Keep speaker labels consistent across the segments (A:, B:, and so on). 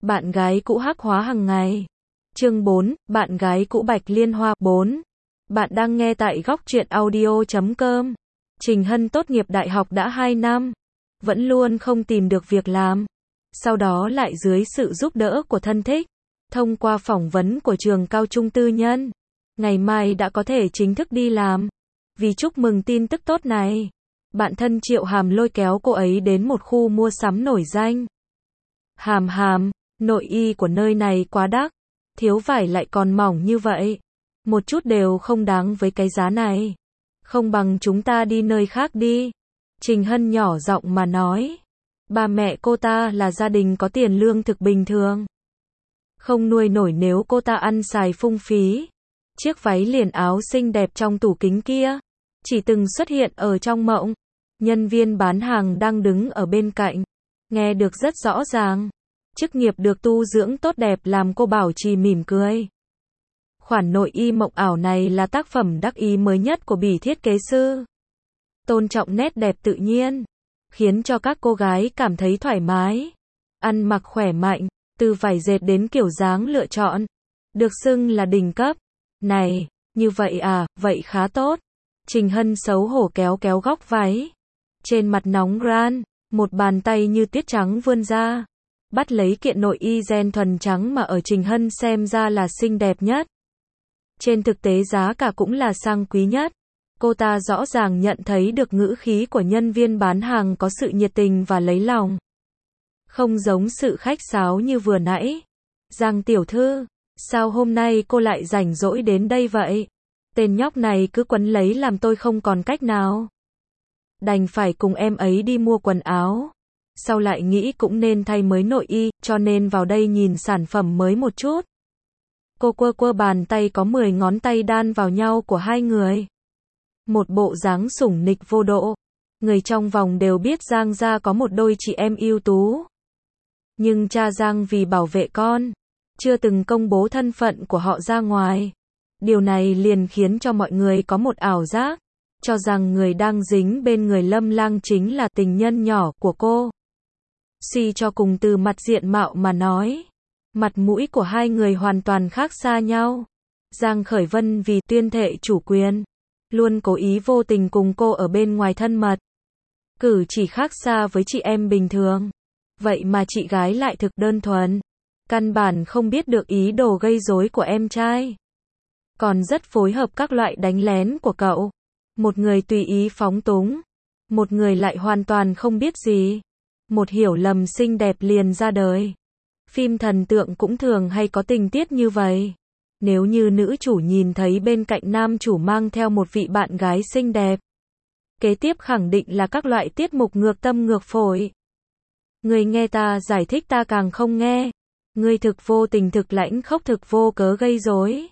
A: Bạn gái cũ hắc hóa hàng ngày. Chương 4, bạn gái cũ Bạch Liên Hoa 4. Bạn đang nghe tại góc truyện audio.com. Trình Hân tốt nghiệp đại học đã 2 năm, vẫn luôn không tìm được việc làm. Sau đó lại dưới sự giúp đỡ của thân thích, thông qua phỏng vấn của trường cao trung tư nhân, ngày mai đã có thể chính thức đi làm. Vì chúc mừng tin tức tốt này, bạn thân Triệu Hàm lôi kéo cô ấy đến một khu mua sắm nổi danh. Hàm, nội y của nơi này quá đắt, thiếu vải lại còn mỏng như vậy, một chút đều không đáng với cái giá này. Không bằng chúng ta đi nơi khác đi. Trình Hân nhỏ giọng mà nói. Ba mẹ cô ta là gia đình có tiền lương thực bình thường, không nuôi nổi nếu cô ta ăn xài phung phí. Chiếc váy liền áo xinh đẹp trong tủ kính kia chỉ từng xuất hiện ở trong mộng. Nhân viên bán hàng đang đứng ở bên cạnh, nghe được rất rõ ràng. Chức nghiệp được tu dưỡng tốt đẹp làm cô bảo trì mỉm cười. Khoản nội y mộng ảo này là tác phẩm đắc ý mới nhất của Bỉ thiết kế sư. Tôn trọng nét đẹp tự nhiên, khiến cho các cô gái cảm thấy thoải mái. Ăn mặc khỏe mạnh, từ vải dệt đến kiểu dáng lựa chọn, được xưng là đỉnh cấp. Này, như vậy à, vậy khá tốt. Trình Hân xấu hổ kéo kéo góc váy. Trên mặt nóng ran, một bàn tay như tuyết trắng vươn ra, bắt lấy kiện nội y ren thuần trắng mà ở Trình Hân xem ra là xinh đẹp nhất. Trên thực tế giá cả cũng là sang quý nhất. Cô ta rõ ràng nhận thấy được ngữ khí của nhân viên bán hàng có sự nhiệt tình và lấy lòng, không giống sự khách sáo như vừa nãy. Giang tiểu thư, sao hôm nay cô lại rảnh rỗi đến đây vậy? Tên nhóc này cứ quấn lấy làm tôi không còn cách nào. Đành phải cùng em ấy đi mua quần áo. Sau lại nghĩ cũng nên thay mới nội y, cho nên vào đây nhìn sản phẩm mới một chút. Cô quơ bàn tay có 10 ngón tay đan vào nhau của hai người. Một bộ dáng sủng nịch vô độ. Người trong vòng đều biết Giang gia có một đôi chị em ưu tú. Nhưng cha Giang vì bảo vệ con, chưa từng công bố thân phận của họ ra ngoài. Điều này liền khiến cho mọi người có một ảo giác, cho rằng người đang dính bên người Lâm Lang chính là tình nhân nhỏ của cô. Suy cho cùng từ mặt diện mạo mà nói, mặt mũi của hai người hoàn toàn khác xa nhau. Giang Khởi Vân vì tuyên thệ chủ quyền, luôn cố ý vô tình cùng cô ở bên ngoài thân mật. Cử chỉ khác xa với chị em bình thường. Vậy mà chị gái lại thực đơn thuần, căn bản không biết được ý đồ gây rối của em trai. Còn rất phối hợp các loại đánh lén của cậu. Một người tùy ý phóng túng, một người lại hoàn toàn không biết gì. Một hiểu lầm xinh đẹp liền ra đời. Phim thần tượng cũng thường hay có tình tiết như vậy. Nếu như nữ chủ nhìn thấy bên cạnh nam chủ mang theo một vị bạn gái xinh đẹp, kế tiếp khẳng định là các loại tiết mục ngược tâm ngược phổi. Người nghe ta giải thích ta càng không nghe. Người thực vô tình thực lãnh khốc thực vô cớ gây rối.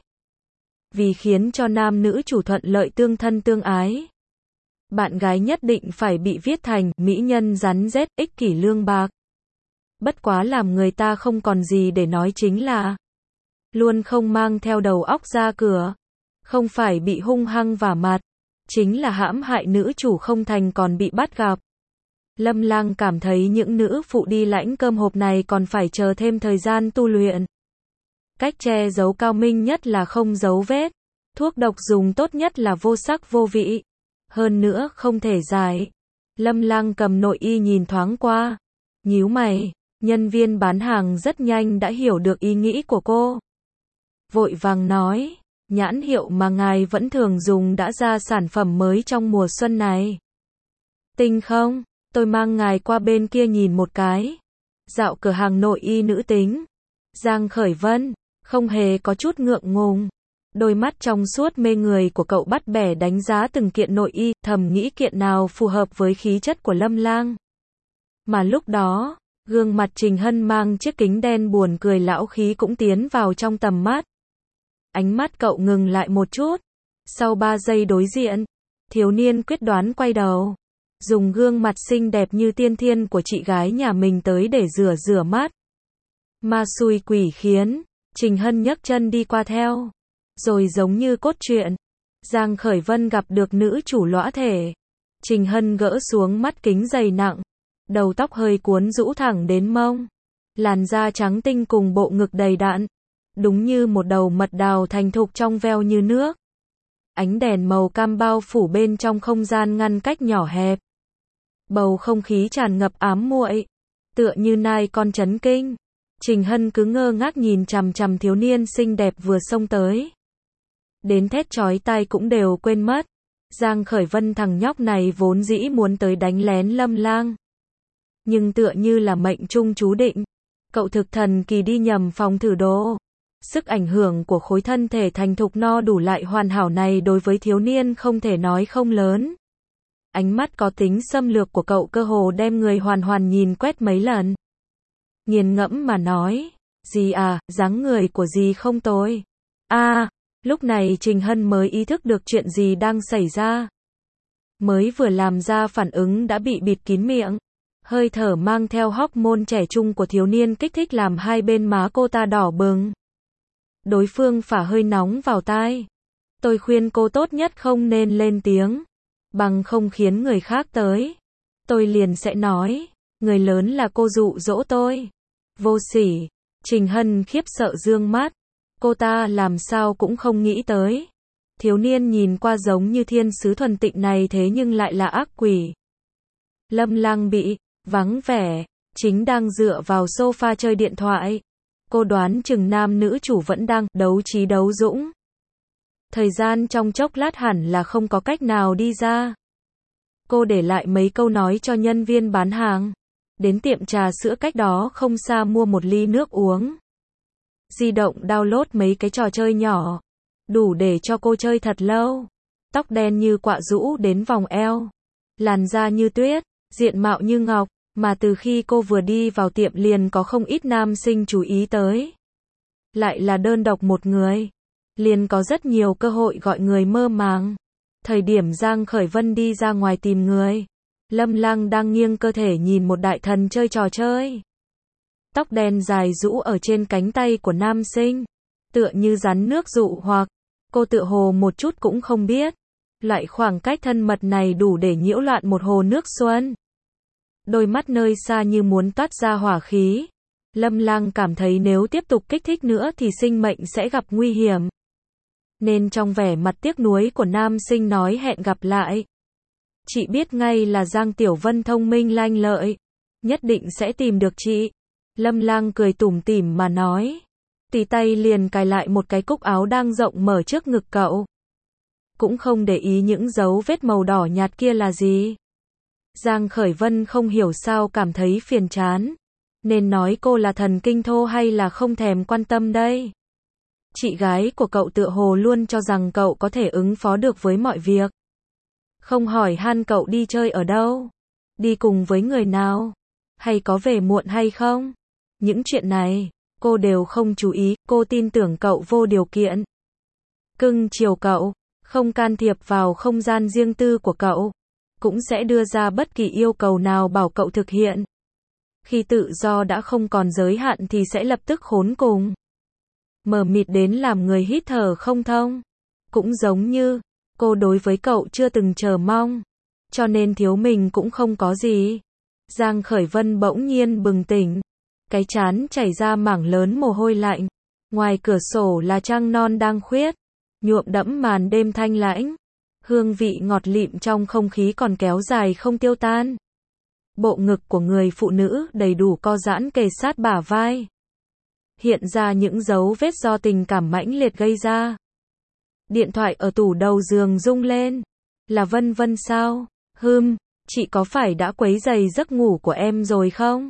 A: Vì khiến cho nam nữ chủ thuận lợi tương thân tương ái, bạn gái nhất định phải bị viết thành mỹ nhân rắn rết, ích kỷ lương bạc. Bất quá làm người ta không còn gì để nói chính là luôn không mang theo đầu óc ra cửa. Không phải bị hung hăng vả mặt, chính là hãm hại nữ chủ không thành còn bị bắt gặp. Lâm Lang cảm thấy những nữ phụ đi lãnh cơm hộp này còn phải chờ thêm thời gian tu luyện. Cách che giấu cao minh nhất là không giấu vết. Thuốc độc dùng tốt nhất là vô sắc vô vị. Hơn nữa không thể giải. Lâm Lang cầm nội y nhìn thoáng qua, nhíu mày. Nhân viên bán hàng rất nhanh đã hiểu được ý nghĩ của cô. Vội vàng nói, nhãn hiệu mà ngài vẫn thường dùng đã ra sản phẩm mới trong mùa xuân này. Tinh không? Tôi mang ngài qua bên kia nhìn một cái. Dạo cửa hàng nội y nữ tính. Giang Khởi Vân không hề có chút ngượng ngùng. Đôi mắt trong suốt mê người của cậu bắt bẻ đánh giá từng kiện nội y, thầm nghĩ kiện nào phù hợp với khí chất của Lâm Lang. Mà lúc đó, gương mặt Trình Hân mang chiếc kính đen buồn cười lão khí cũng tiến vào trong tầm mắt. Ánh mắt cậu ngừng lại một chút. Sau 3 giây đối diện, thiếu niên quyết đoán quay đầu, dùng gương mặt xinh đẹp như tiên thiên của chị gái nhà mình tới để rửa mắt. Ma xui quỷ khiến, Trình Hân nhấc chân đi qua theo. Rồi giống như cốt truyện, Giang Khởi Vân gặp được nữ chủ lõa thể. Trình Hân gỡ xuống mắt kính dày nặng, đầu tóc hơi cuốn rũ thẳng đến mông. Làn da trắng tinh cùng bộ ngực đầy đặn, đúng như một đầu mật đào thành thục trong veo như nước. Ánh đèn màu cam bao phủ bên trong không gian ngăn cách nhỏ hẹp. Bầu không khí tràn ngập ám muội, tựa như nai con chấn kinh. Trình Hân cứ ngơ ngác nhìn chằm chằm thiếu niên xinh đẹp vừa xông tới. Đến thét chói tai cũng đều quên mất. Giang Khởi Vân thằng nhóc này vốn dĩ muốn tới đánh lén Lâm Lang. Nhưng tựa như là mệnh trung chú định. Cậu thực thần kỳ đi nhầm phòng thử đồ. Sức ảnh hưởng của khối thân thể thành thục no đủ lại hoàn hảo này đối với thiếu niên không thể nói không lớn. Ánh mắt có tính xâm lược của cậu cơ hồ đem người hoàn hoàn nhìn quét mấy lần. Nghiền ngẫm mà nói, dì à, dáng người của dì không tồi. Lúc này Trình Hân mới ý thức được chuyện gì đang xảy ra. Mới vừa làm ra phản ứng đã bị bịt kín miệng. Hơi thở mang theo hormone trẻ trung của thiếu niên kích thích làm hai bên má cô ta đỏ bừng. Đối phương phả hơi nóng vào tai. Tôi khuyên cô tốt nhất không nên lên tiếng, bằng không khiến người khác tới. Tôi liền sẽ nói, người lớn là cô dụ dỗ tôi. Vô sỉ. Trình Hân khiếp sợ dương mắt. Cô ta làm sao cũng không nghĩ tới. Thiếu niên nhìn qua giống như thiên sứ thuần tịnh này thế nhưng lại là ác quỷ. Lâm Lang bị vắng vẻ, chính đang dựa vào sofa chơi điện thoại. Cô đoán chừng nam nữ chủ vẫn đang đấu trí đấu dũng. Thời gian trong chốc lát hẳn là không có cách nào đi ra. Cô để lại mấy câu nói cho nhân viên bán hàng. Đến tiệm trà sữa cách đó không xa mua một ly nước uống. Di động download mấy cái trò chơi nhỏ. Đủ để cho cô chơi thật lâu. Tóc đen như quạ rũ đến vòng eo. Làn da như tuyết, diện mạo như ngọc. Mà từ khi cô vừa đi vào tiệm liền có không ít nam sinh chú ý tới. Lại là đơn độc một người. Liền có rất nhiều cơ hội gọi người mơ màng. Thời điểm Giang Khởi Vân đi ra ngoài tìm người. Lâm Lang đang nghiêng cơ thể nhìn một đại thần chơi trò chơi. Tóc đen dài rũ ở trên cánh tay của nam sinh. Tựa như rắn nước dụ hoặc. Cô tựa hồ một chút cũng không biết. Loại khoảng cách thân mật này đủ để nhiễu loạn một hồ nước xuân. Đôi mắt nơi xa như muốn toát ra hỏa khí. Lâm Lang cảm thấy nếu tiếp tục kích thích nữa thì sinh mệnh sẽ gặp nguy hiểm. Nên trong vẻ mặt tiếc nuối của nam sinh nói hẹn gặp lại. Chị biết ngay là Giang Tiểu Vân thông minh lanh lợi. Nhất định sẽ tìm được chị. Lâm Lang cười tủm tỉm mà nói. Tì tay liền cài lại một cái cúc áo đang rộng mở trước ngực cậu. Cũng không để ý những dấu vết màu đỏ nhạt kia là gì. Giang Khởi Vân không hiểu sao cảm thấy phiền chán. Nên nói cô là thần kinh thô hay là không thèm quan tâm đây. Chị gái của cậu tựa hồ luôn cho rằng cậu có thể ứng phó được với mọi việc. Không hỏi han cậu đi chơi ở đâu. Đi cùng với người nào. Hay có về muộn hay không. Những chuyện này, cô đều không chú ý. Cô tin tưởng cậu vô điều kiện. Cưng chiều cậu. Không can thiệp vào không gian riêng tư của cậu. Cũng sẽ đưa ra bất kỳ yêu cầu nào bảo cậu thực hiện. Khi tự do đã không còn giới hạn thì sẽ lập tức khốn cùng. Mờ mịt đến làm người hít thở không thông. Cũng giống như, cô đối với cậu chưa từng chờ mong. Cho nên thiếu mình cũng không có gì. Giang Khởi Vân bỗng nhiên bừng tỉnh. Cái trán chảy ra mảng lớn mồ hôi lạnh. Ngoài cửa sổ là trăng non đang khuyết. Nhuộm đẫm màn đêm thanh lãnh. Hương vị ngọt lịm trong không khí còn kéo dài không tiêu tan. Bộ ngực của người phụ nữ đầy đủ co giãn kề sát bả vai. Hiện ra những dấu vết do tình cảm mãnh liệt gây ra. Điện thoại ở tủ đầu giường rung lên. Là Vân Vân sao? Chị có phải đã quấy rầy giấc ngủ của em rồi không?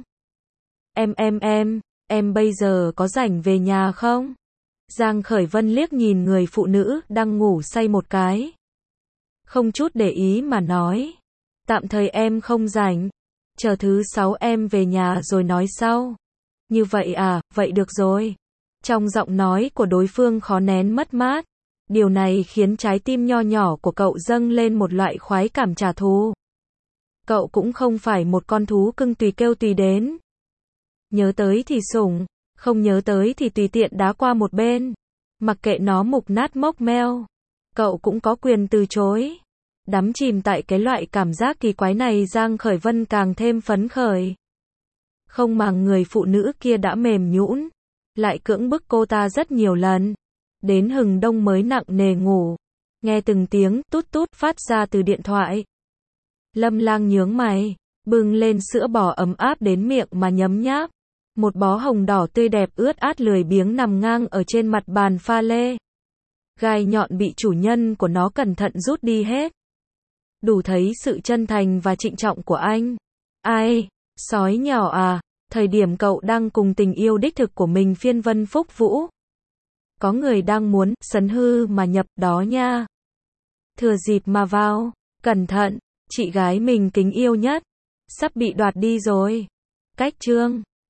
A: Em bây giờ có rảnh về nhà không? Giang Khởi Vân liếc nhìn người phụ nữ đang ngủ say một cái. Không chút để ý mà nói. Tạm thời em không rảnh. Chờ thứ 6 em về nhà rồi nói sau. Như vậy à, vậy được rồi. Trong giọng nói của đối phương khó nén mất mát. Điều này khiến trái tim nho nhỏ của cậu dâng lên một loại khoái cảm trả thù. Cậu cũng không phải một con thú cưng tùy kêu tùy đến. Nhớ tới thì sủng, không nhớ tới thì tùy tiện đá qua một bên. Mặc kệ nó mục nát mốc meo. Cậu cũng có quyền từ chối. Đắm chìm tại cái loại cảm giác kỳ quái này Giang Khởi Vân càng thêm phấn khởi. Không màng người phụ nữ kia đã mềm nhũn, lại cưỡng bức cô ta rất nhiều lần. Đến hừng đông mới nặng nề ngủ. Nghe từng tiếng tút tút phát ra từ điện thoại. Lâm Lang nhướng mày, bưng lên sữa bò ấm áp đến miệng mà nhấm nháp. Một bó hồng đỏ tươi đẹp ướt át lười biếng nằm ngang ở trên mặt bàn pha lê. Gai nhọn bị chủ nhân của nó cẩn thận rút đi hết. Đủ thấy sự chân thành và trịnh trọng của anh. Ai, sói nhỏ à, thời điểm cậu đang cùng tình yêu đích thực của mình phiên vân phúc vũ. Có người đang muốn sấn hư mà nhập đó nha. Thừa dịp mà vào, cẩn thận, chị gái mình kính yêu nhất. Sắp bị đoạt đi rồi. Cách chương